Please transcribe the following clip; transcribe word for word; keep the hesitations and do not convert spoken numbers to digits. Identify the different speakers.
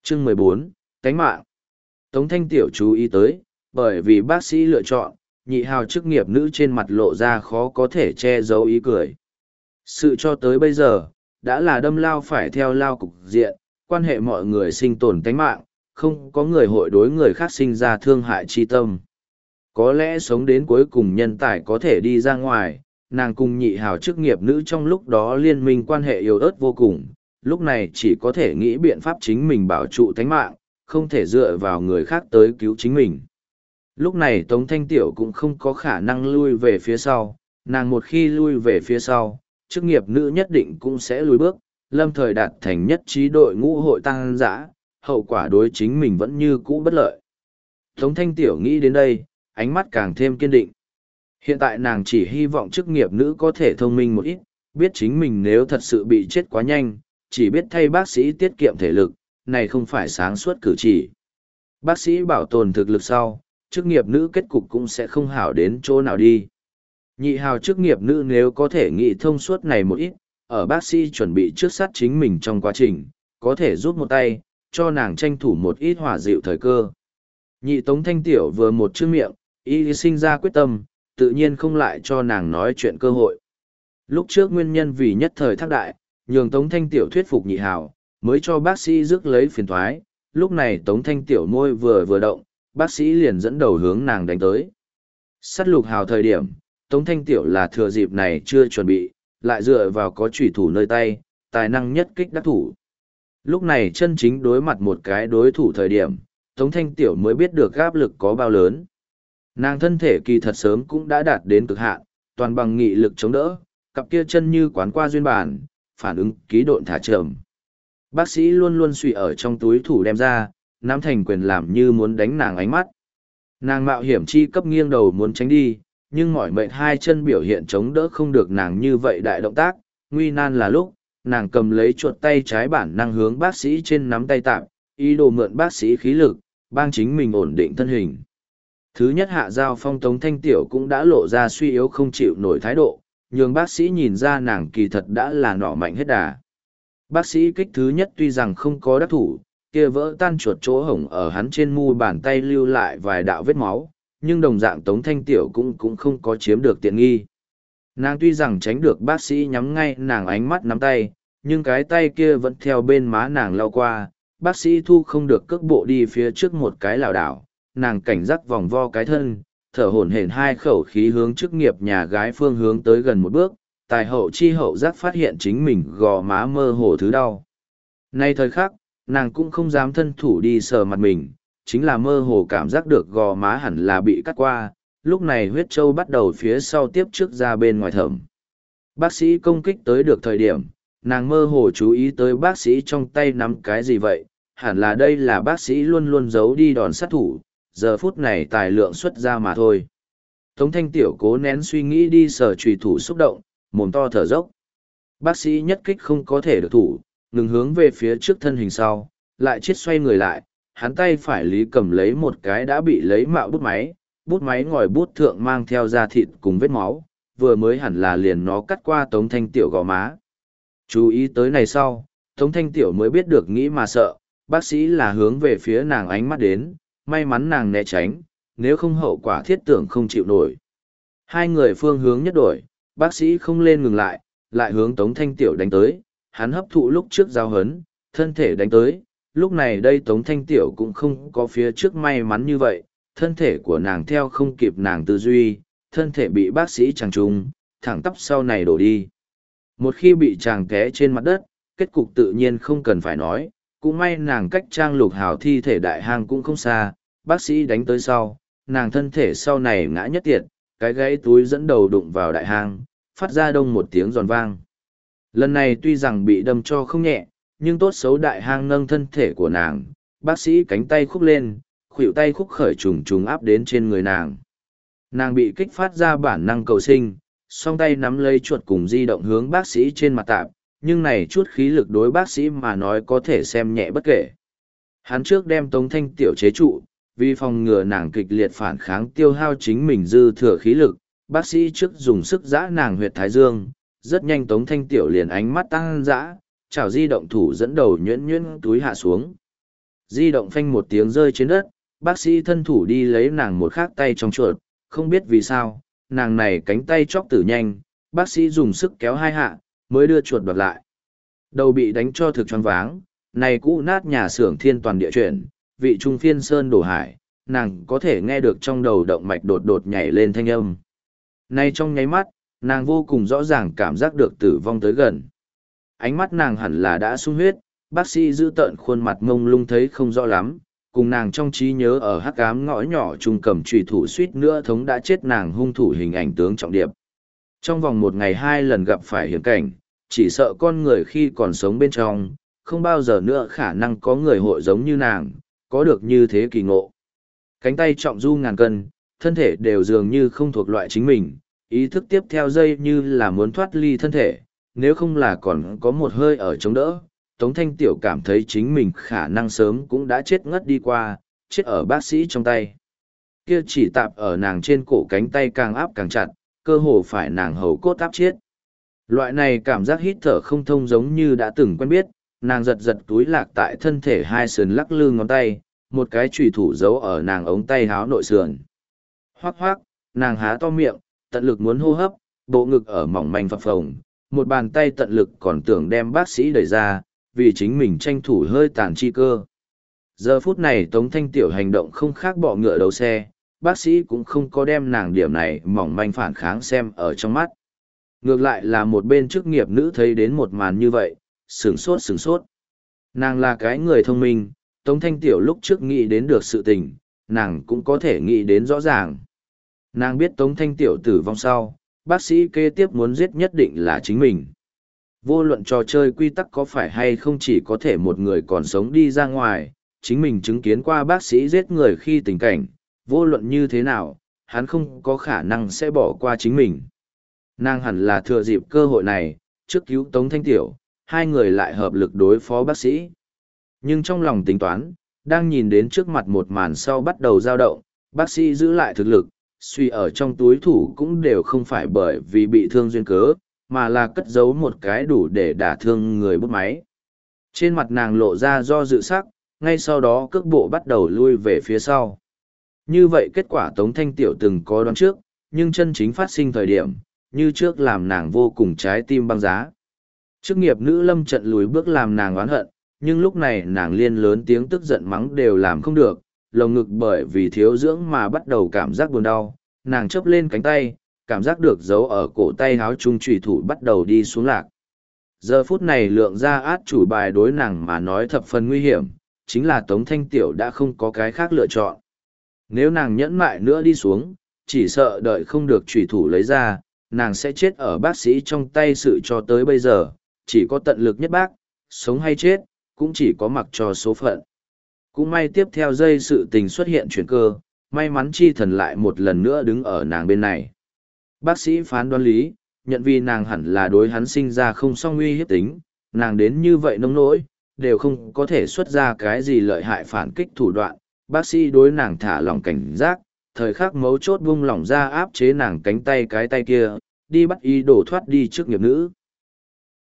Speaker 1: Chương mười bốn, Tánh mạng. Tống Thanh Tiểu chú ý tới, bởi vì bác sĩ lựa chọn, nhị hào chức nghiệp nữ trên mặt lộ ra khó có thể che giấu ý cười. Sự cho tới bây giờ, đã là đâm lao phải theo lao cục diện, quan hệ mọi người sinh tồn tánh mạng, không có người hội đối người khác sinh ra thương hại chi tâm. Có lẽ sống đến cuối cùng nhân tài có thể đi ra ngoài, nàng cùng nhị hào chức nghiệp nữ trong lúc đó liên minh quan hệ yếu ớt vô cùng, lúc này chỉ có thể nghĩ biện pháp chính mình bảo trụ tánh mạng, không thể dựa vào người khác tới cứu chính mình. Lúc này Tống Thanh Tiểu cũng không có khả năng lui về phía sau, nàng một khi lui về phía sau, chức nghiệp nữ nhất định cũng sẽ lùi bước, lâm thời đạt thành nhất trí đội ngũ hội tăng dã, hậu quả đối chính mình vẫn như cũ bất lợi. Tống Thanh Tiểu nghĩ đến đây, ánh mắt càng thêm kiên định. Hiện tại nàng chỉ hy vọng chức nghiệp nữ có thể thông minh một ít, biết chính mình nếu thật sự bị chết quá nhanh, chỉ biết thay bác sĩ tiết kiệm thể lực, này không phải sáng suốt cử chỉ. Bác sĩ bảo tồn thực lực sau, chức nghiệp nữ kết cục cũng sẽ không hảo đến chỗ nào đi. Nhị hào chức nghiệp nữ nếu có thể nghĩ thông suốt này một ít, ở bác sĩ chuẩn bị trước sát chính mình trong quá trình, có thể giúp một tay, cho nàng tranh thủ một ít hòa dịu thời cơ. Nhị Tống Thanh Tiểu vừa một chữ miệng, y sinh ra quyết tâm, tự nhiên không lại cho nàng nói chuyện cơ hội. Lúc trước nguyên nhân vì nhất thời thác đại, nhường Tống Thanh Tiểu thuyết phục nhị hào, mới cho bác sĩ rước lấy phiền thoái, lúc này Tống Thanh Tiểu môi vừa vừa động, bác sĩ liền dẫn đầu hướng nàng đánh tới. Sát lục hào thời điểm, Tống Thanh Tiểu là thừa dịp này chưa chuẩn bị, lại dựa vào có chủy thủ nơi tay, tài năng nhất kích đắc thủ. Lúc này chân chính đối mặt một cái đối thủ thời điểm, Tống Thanh Tiểu mới biết được áp lực có bao lớn. Nàng thân thể kỳ thật sớm cũng đã đạt đến cực hạn, toàn bằng nghị lực chống đỡ, cặp kia chân như quán qua duyên bản, phản ứng ký độn thả trầm. Bác sĩ luôn luôn suy ở trong túi thủ đem ra, nắm thành quyền làm như muốn đánh nàng ánh mắt. Nàng mạo hiểm chi cấp nghiêng đầu muốn tránh đi, nhưng mỏi mệt hai chân biểu hiện chống đỡ không được nàng như vậy đại động tác, nguy nan là lúc, nàng cầm lấy chuột tay trái bản năng hướng bác sĩ trên nắm tay tạm, ý đồ mượn bác sĩ khí lực, bang chính mình ổn định thân hình. Thứ nhất hạ giao phong Tống Thanh Tiểu cũng đã lộ ra suy yếu không chịu nổi thái độ, nhường bác sĩ nhìn ra nàng kỳ thật đã là nỏ mạnh hết đà. Bác sĩ kích thứ nhất tuy rằng không có đắc thủ, kia vỡ tan chuột chỗ hổng ở hắn trên mu bàn tay lưu lại vài đạo vết máu, nhưng đồng dạng Tống Thanh Tiểu cũng cũng không có chiếm được tiện nghi. Nàng tuy rằng tránh được bác sĩ nhắm ngay nàng ánh mắt nắm tay, nhưng cái tay kia vẫn theo bên má nàng lao qua, bác sĩ thu không được cước bộ đi phía trước một cái lảo đảo, nàng cảnh giác vòng vo cái thân, thở hổn hển hai khẩu khí hướng chức nghiệp nhà gái phương hướng tới gần một bước, tài hậu chi hậu giác phát hiện chính mình gò má mơ hồ thứ đau. Nay thời khắc, nàng cũng không dám thân thủ đi sờ mặt mình, chính là mơ hồ cảm giác được gò má hẳn là bị cắt qua, lúc này huyết châu bắt đầu phía sau tiếp trước ra bên ngoài thẩm. Bác sĩ công kích tới được thời điểm, nàng mơ hồ chú ý tới bác sĩ trong tay nắm cái gì vậy, hẳn là đây là bác sĩ luôn luôn giấu đi đòn sát thủ, giờ phút này tài lượng xuất ra mà thôi. Tống Thanh Tiểu cố nén suy nghĩ đi sờ chùy thủ xúc động, mồm to thở dốc. Bác sĩ nhất kích không có thể được thủ, ngừng hướng về phía trước thân hình sau, lại chết xoay người lại, hắn tay phải lý cầm lấy một cái đã bị lấy mạo bút máy, bút máy ngòi bút thượng mang theo da thịt cùng vết máu, vừa mới hẳn là liền nó cắt qua Tống Thanh Tiểu gò má. Chú ý tới này sau, Tống Thanh Tiểu mới biết được nghĩ mà sợ, bác sĩ là hướng về phía nàng ánh mắt đến, may mắn nàng né tránh, nếu không hậu quả thiết tưởng không chịu nổi. Hai người phương hướng nhất đổi, bác sĩ không lên ngừng lại, lại hướng Tống Thanh Tiểu đánh tới, hắn hấp thụ lúc trước giao hấn, thân thể đánh tới, lúc này đây Tống Thanh Tiểu cũng không có phía trước may mắn như vậy, thân thể của nàng theo không kịp nàng tư duy, thân thể bị bác sĩ chàng trúng, thẳng tắp sau này đổ đi. Một khi bị chàng té trên mặt đất, kết cục tự nhiên không cần phải nói, cũng may nàng cách trang lục hào thi thể đại hang cũng không xa, bác sĩ đánh tới sau, nàng thân thể sau này ngã nhất tiệt, cái gãy túi dẫn đầu đụng vào đại hang, phát ra đông một tiếng giòn vang. Lần này tuy rằng bị đâm cho không nhẹ, nhưng tốt xấu đại hang nâng thân thể của nàng, bác sĩ cánh tay khúc lên, khuỷu tay khúc khởi trùng trùng áp đến trên người nàng. Nàng bị kích phát ra bản năng cầu sinh, song tay nắm lấy chuột cùng di động hướng bác sĩ trên mặt tạp, nhưng này chút khí lực đối bác sĩ mà nói có thể xem nhẹ bất kể. Hắn trước đem Tống Thanh Tiểu chế trụ, vì phòng ngừa nàng kịch liệt phản kháng tiêu hao chính mình dư thừa khí lực, bác sĩ trước dùng sức giã nàng huyệt thái dương, rất nhanh Tống Thanh Tiểu liền ánh mắt tăng dã, chảo di động thủ dẫn đầu nhuyễn nhuyễn túi hạ xuống. Di động phanh một tiếng rơi trên đất, bác sĩ thân thủ đi lấy nàng một khác tay trong chuột, không biết vì sao, nàng này cánh tay chóc tử nhanh, bác sĩ dùng sức kéo hai hạ, mới đưa chuột đoạt lại. Đầu bị đánh cho thực choáng váng, này cũ nát nhà xưởng thiên toàn địa chuyển, vị trung phiên sơn đổ hải, nàng có thể nghe được trong đầu động mạch đột đột nhảy lên thanh âm. Nay trong nháy mắt, nàng vô cùng rõ ràng cảm giác được tử vong tới gần. Ánh mắt nàng hẳn là đã sung huyết, bác sĩ giữ tợn khuôn mặt mông lung thấy không rõ lắm, cùng nàng trong trí nhớ ở hắc ám ngõ nhỏ trung cầm trùy thủ suýt nữa thống đã chết nàng hung thủ hình ảnh tướng trọng điệp. Trong vòng một ngày hai lần gặp phải hiểm cảnh, chỉ sợ con người khi còn sống bên trong, không bao giờ nữa khả năng có người hội giống như nàng, có được như thế kỳ ngộ. Cánh tay trọng du ngàn cân, thân thể đều dường như không thuộc loại chính mình, ý thức tiếp theo dây như là muốn thoát ly thân thể, nếu không là còn có một hơi ở chống đỡ. Tống Thanh Tiểu cảm thấy chính mình khả năng sớm cũng đã chết ngất đi qua, chết ở bác sĩ trong tay. Kia chỉ tạp ở nàng trên cổ cánh tay càng áp càng chặt, cơ hồ phải nàng hầu cốt áp chết. Loại này cảm giác hít thở không thông giống như đã từng quen biết, nàng giật giật túi lạc tại thân thể hai sườn lắc lư ngón tay, một cái chùy thủ giấu ở nàng ống tay háo nội sườn. Hoác hoác, nàng há to miệng, tận lực muốn hô hấp, bộ ngực ở mỏng manh phập phồng, một bàn tay tận lực còn tưởng đem bác sĩ đẩy ra, vì chính mình tranh thủ hơi tàn chi cơ. Giờ phút này Tống Thanh Tiểu hành động không khác bọ ngựa đầu xe, bác sĩ cũng không có đem nàng điểm này mỏng manh phản kháng xem ở trong mắt. Ngược lại là một bên chức nghiệp nữ thấy đến một màn như vậy, sửng sốt sửng sốt. Nàng là cái người thông minh, Tống Thanh Tiểu lúc trước nghĩ đến được sự tình, nàng cũng có thể nghĩ đến rõ ràng. Nàng biết Tống Thanh Tiểu tử vong sau, bác sĩ kế tiếp muốn giết nhất định là chính mình. Vô luận trò chơi quy tắc có phải hay không chỉ có thể một người còn sống đi ra ngoài, chính mình chứng kiến qua bác sĩ giết người khi tình cảnh, vô luận như thế nào, hắn không có khả năng sẽ bỏ qua chính mình. Nàng hẳn là thừa dịp cơ hội này, trước cứu Tống Thanh Tiểu, hai người lại hợp lực đối phó bác sĩ. Nhưng trong lòng tính toán, đang nhìn đến trước mặt một màn sau bắt đầu dao động, bác sĩ giữ lại thực lực, suy ở trong túi thủ cũng đều không phải bởi vì bị thương duyên cớ, mà là cất giấu một cái đủ để đả thương người bút máy. Trên mặt nàng lộ ra do dự sắc, ngay sau đó cước bộ bắt đầu lui về phía sau. Như vậy kết quả Tống Thanh Tiểu từng có đoán trước, nhưng chân chính phát sinh thời điểm, như trước làm nàng vô cùng trái tim băng giá. Chức nghiệp nữ lâm trận lùi bước làm nàng oán hận, nhưng lúc này nàng liên lớn tiếng tức giận mắng đều làm không được, lồng ngực bởi vì thiếu dưỡng mà bắt đầu cảm giác buồn đau, nàng chớp lên cánh tay, cảm giác được giấu ở cổ tay háo trung trùy thủ bắt đầu đi xuống lạc. Giờ phút này lượng ra át chủ bài đối nàng mà nói thập phần nguy hiểm, chính là Tống Thanh Tiểu đã không có cái khác lựa chọn. Nếu nàng nhẫn mại nữa đi xuống, chỉ sợ đợi không được trùy thủ lấy ra, nàng sẽ chết ở bác sĩ trong tay sự cho tới bây giờ, chỉ có tận lực nhất bác, sống hay chết, cũng chỉ có mặc cho số phận. Cũng may tiếp theo giây sự tình xuất hiện chuyển cơ, may mắn chi thần lại một lần nữa đứng ở nàng bên này. Bác sĩ phán đoán lý, nhận vì nàng hẳn là đối hắn sinh ra không song nguy hiếp tính, nàng đến như vậy nông nỗi, đều không có thể xuất ra cái gì lợi hại phản kích thủ đoạn. Bác sĩ đối nàng thả lỏng cảnh giác, thời khắc mấu chốt buông lỏng ra áp chế nàng cánh tay cái tay kia, đi bắt ý đổ thoát đi trước nghiệp nữ.